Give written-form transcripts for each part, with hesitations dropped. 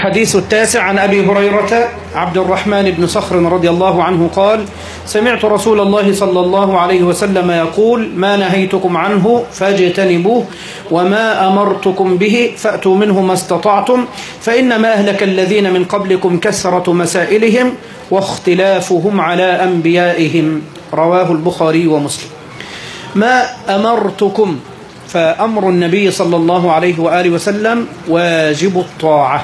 الحديث التاسع عن أبي هريرة عبد الرحمن بن صخر رضي الله عنه قال: سمعت رسول الله صلى الله عليه وسلم يقول: ما نهيتكم عنه فاجتنبوه وما أمرتكم به فأتوا منه ما استطعتم فإنما أهلك الذين من قبلكم كثرة مسائلهم واختلافهم على أنبيائهم. رواه البخاري ومسلم. ما أمرتكم، فأمر النبي صلى الله عليه وآله وسلم واجب الطاعة،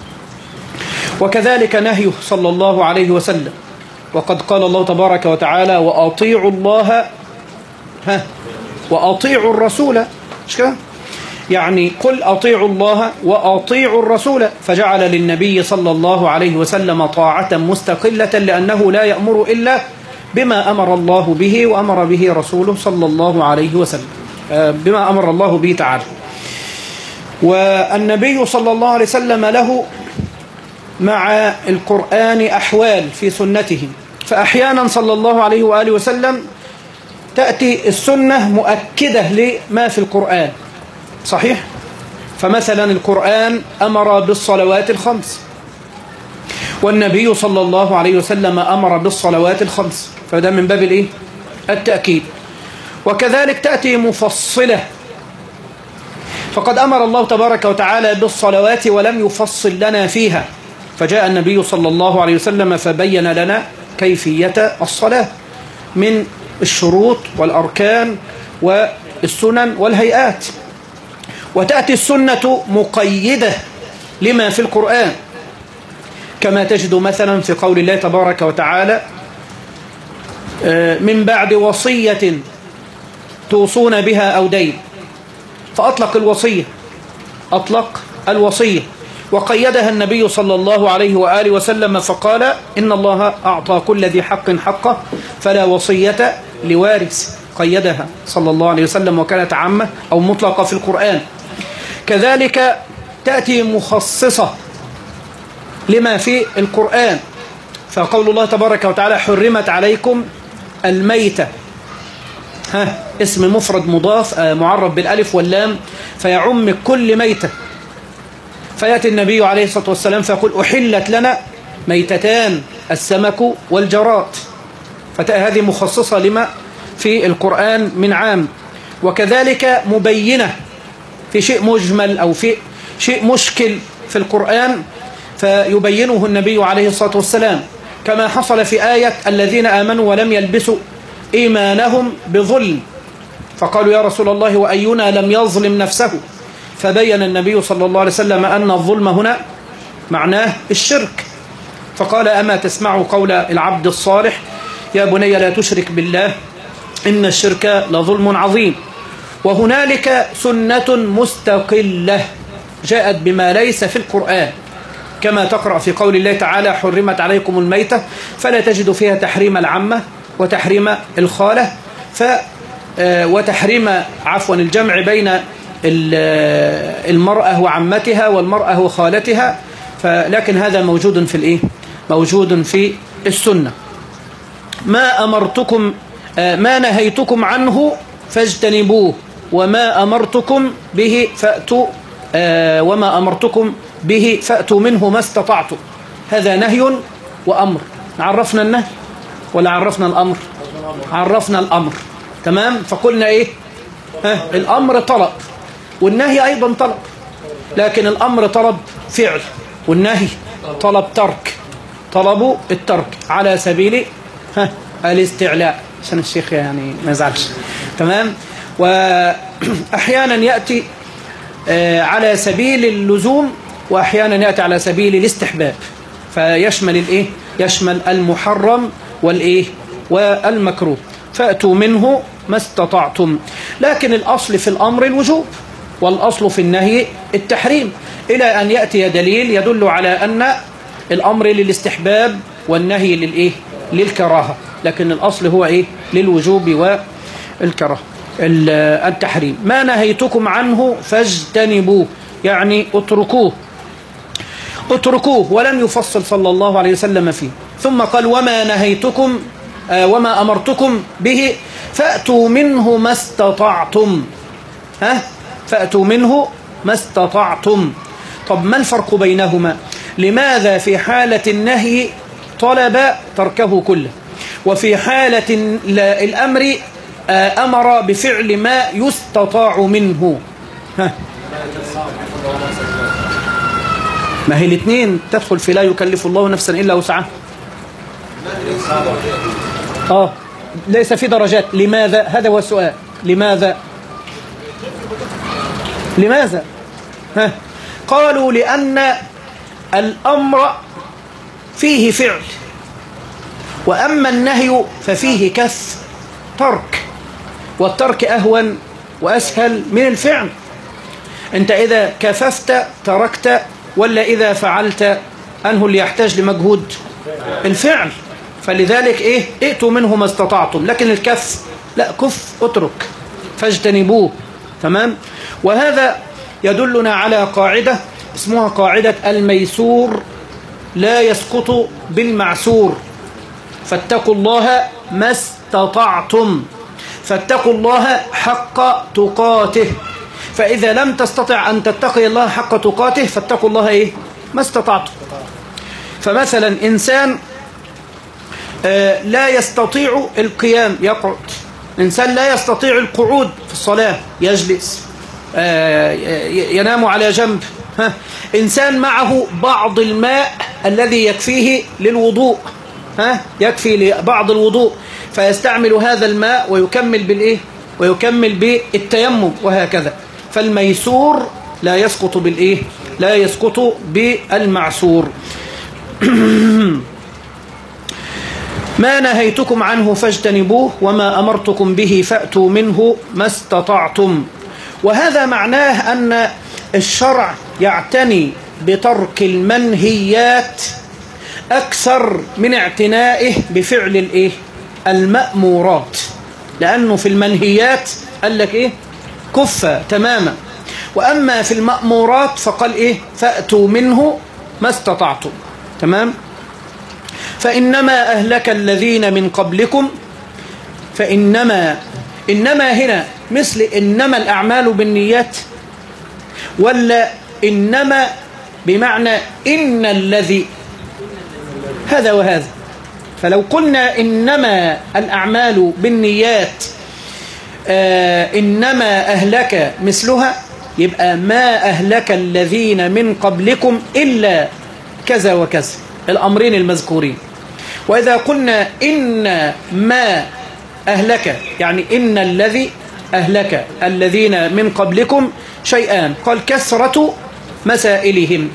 وكذلك نهيه صلى الله عليه وسلم. وقد قال الله تبارك وتعالى: وأطيعوا الله وأطيعوا الرسول، مش كده؟ يعني قل أطيعوا الله وأطيعوا الرسول، فجعل للنبي صلى الله عليه وسلم طاعة مستقلة، لأنه لا يأمر إلا بما أمر الله به وأمر به رسوله صلى الله عليه وسلم، بما أمر الله به تعالى. والنبي صلى الله عليه وسلم له مع القرآن أحوال في سنته، فأحيانا صلى الله عليه وآله وسلم تأتي السنة مؤكدة لما في القرآن، صحيح؟ فمثلا القرآن أمر بالصلوات الخمس، والنبي صلى الله عليه وسلم أمر بالصلوات الخمس، فده من باب الإيه؟ التأكيد. وكذلك تأتي مفصلة، فقد أمر الله تبارك وتعالى بالصلوات ولم يفصل لنا فيها، فجاء النبي صلى الله عليه وسلم فبين لنا كيفية الصلاة من الشروط والأركان والسنن والهيئات. وتأتي السنة مقيدة لما في القرآن، كما تجد مثلا في قول الله تبارك وتعالى: من بعد وصية توصون بها أو دين، فأطلق الوصية، أطلق الوصية وقيدها النبي صلى الله عليه وآله وسلم، فقال: إن الله أعطى كل ذي حق حقه فلا وصية لوارث، قيدها صلى الله عليه وسلم، وكانت عامة أو مطلقة في القرآن. كذلك تأتي مخصصة لما في القرآن، فقول الله تبارك وتعالى: حرمت عليكم الميتة، اسم مفرد مضاف معرب بالألف واللام، فيعم كل ميتة. فيأتي النبي عليه الصلاة والسلام فيقول: أحلت لنا ميتتان، السمك والجراد، فهذه مخصصة لما في القرآن من عام. وكذلك مبينة في شيء مجمل أو في شيء مشكل في القرآن، فيبينه النبي عليه الصلاة والسلام، كما حصل في آية: الذين آمنوا ولم يلبسوا إيمانهم بظلم، فقالوا: يا رسول الله وأينا لم يظلم نفسه، فبين النبي صلى الله عليه وسلم أن الظلم هنا معناه الشرك، فقال: أما تسمع قول العبد الصالح: يا بني لا تشرك بالله إن الشرك لظلم عظيم. وهنالك سنة مستقلة جاءت بما ليس في القرآن، كما تقرأ في قول الله تعالى: حرمت عليكم الميتة، فلا تجد فيها تحريم العمة وتحريم الخالة، وتحريم الجمع بين المرأة وعمتها والمرأة وخالتها، لكن هذا موجود في الإيه؟ موجود في السنة. ما أمرتكم ما نهيتكم عنه فاجتنبوه وما أمرتكم به فأتوا منه ما استطعتم. هذا نهي وأمر. عرفنا النهي ولا عرفنا الأمر؟ عرفنا الأمر، تمام. فقلنا إيه؟ الأمر طلب، والنهي أيضا طلب، لكن الأمر طلب فعل، والنهي طلب ترك، طلب الترك على سبيل الاستعلاء، عشان الشيخ يعني ما يزعلش، تمام. وأحيانا يأتي على سبيل اللزوم، وأحيانا يأتي على سبيل الاستحباب، فيشمل الإيه؟ يشمل المحرم والإيه؟ والمكروه. فأتوا منه ما استطعتم، لكن الأصل في الأمر الوجوب، والأصل في النهي التحريم، إلى أن يأتي دليل يدل على أن الأمر للاستحباب والنهي للإيه؟ للكراهة، لكن الأصل هو إيه؟ للوجوب والكراهة، التحريم. ما نهيتكم عنه فاجتنبوه، يعني اتركوه، ولم يفصل صلى الله عليه وسلم فيه. ثم قال: وما أمرتكم به فأتوا منه ما استطعتم. فأتوا منه ما استطعتم. طب ما الفرق بينهما؟ لماذا في حالة النهي طلب تركه كله، وفي حالة الأمر أمر بفعل ما يستطاع منه؟ ما هي الاثنين تدخل في لا يكلف الله نفسا إلا وسعها. ليس في درجات. لماذا؟ هذا هو السؤال. لماذا؟ قالوا لأن الأمر فيه فعل، وأما النهي ففيه كف ترك، والترك أهون وأسهل من الفعل. أنت إذا كففت تركت، ولا إذا فعلت أنه اللي يحتاج لمجهود؟ الفعل. فلذلك ائتوا منه ما استطعتم. لكن الكف لا، كف اترك فاجتنبوه. تمام. وهذا يدلنا على قاعدة اسمها قاعدة الميسور لا يسقط بالمعسور. فاتقوا الله ما استطعتم، فاتقوا الله حق تقاته. فإذا لم تستطع أن تتقي الله حق تقاته فاتقوا الله ما استطعتم. فمثلا إنسان لا يستطيع القيام يقعد، إنسان لا يستطيع القعود في الصلاة يجلس، ينام على جنب. إنسان معه بعض الماء الذي يكفيه للوضوء، يكفي لبعض الوضوء، فيستعمل هذا الماء ويكمل بالتيمم وهكذا. فالميسور لا يسقط لا يسقط بالمعسور. ما نهيتكم عنه فاجتنبوه وما أمرتكم به فأتوا منه ما استطعتم. وهذا معناه أن الشرع يعتني بترك المنهيات أكثر من اعتنائه بفعل المأمورات. لأنه في المنهيات قال لك كف تماما، وأما في المأمورات فقال فأتوا منه ما استطعتم. تمام. فإنما أهلك الذين من قبلكم. فإنما هنا مثل إنما الأعمال بالنيات، ولا إنما بمعنى إن الذي، هذا وهذا. فلو قلنا إنما الأعمال بالنيات إنما أهلك مثلها، يبقى ما أهلك الذين من قبلكم إلا كذا وكذا، الأمرين المذكورين. وإذا قلنا إن ما أهلك يعني إن الذي أهلك الذين من قبلكم شيئان، قال كثرة مسائلهم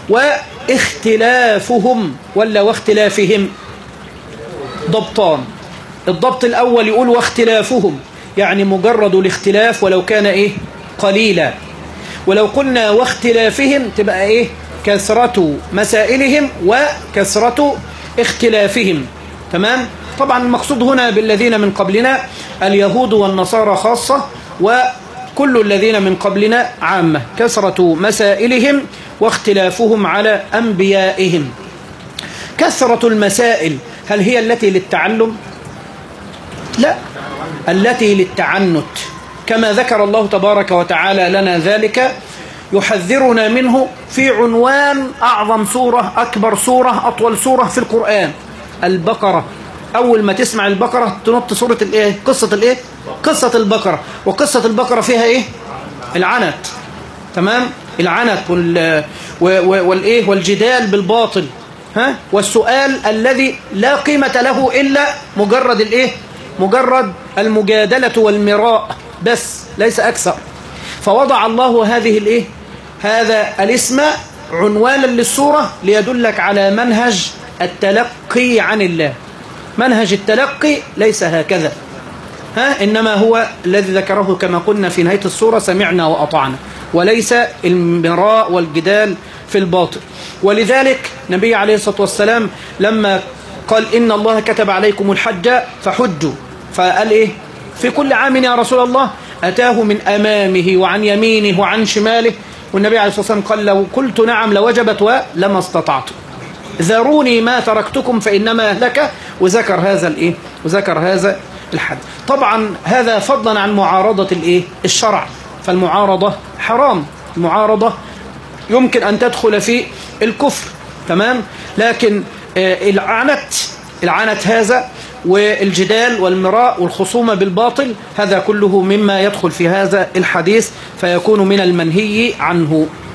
واختلافهم، ولا واختلافهم ضبطان. الضبط الأول يقول واختلافهم، يعني مجرد الاختلاف ولو كان قليلا. ولو قلنا واختلافهم تبقى كثرة مسائلهم وكثرة اختلافهم. تمام. طبعا المقصود هنا بالذين من قبلنا اليهود والنصارى خاصة، وكل الذين من قبلنا عامة. كثرة مسائلهم واختلافهم على أنبيائهم. كثرة المسائل هل هي التي للتعلم؟ لا، التي للتعنت، كما ذكر الله تبارك وتعالى لنا ذلك، يحذرنا منه في عنوان أعظم سورة، أكبر سورة، أطول سورة في القرآن، البقرة. أول ما تسمع البقرة تنط سورة قصة البقرة. وقصة البقرة فيها العنت. تمام. العنت والجدال بالباطل، والسؤال الذي لا قيمة له إلا مجرد المجادلة والمراء بس، ليس أكثر. فوضع الله هذا الاسم عنوانا للسورة ليدلك على منهج التلقي عن الله. منهج التلقي ليس هكذا، إنما هو الذي ذكره كما قلنا في نهاية السورة: سمعنا وأطعنا، وليس المراء والجدال في الباطل. ولذلك النبي عليه الصلاة والسلام لما قال إن الله كتب عليكم الحج فحجوا، فقال في كل عام يا رسول الله؟ أتاه من أمامه وعن يمينه وعن شماله. والنبي عليه الصلاة والسلام قال: لو قلت نعم لوجبت ولما استطعت، ذروني ما تركتكم فإنما أهلك. وذكر هذا الحد. طبعا هذا فضلا عن معارضة الشرع، فالمعارضة حرام. المعارضة يمكن أن تدخل في الكفر، تمام. لكن العنت هذا والجدال والمراء والخصومة بالباطل هذا كله مما يدخل في هذا الحديث فيكون من المنهي عنه.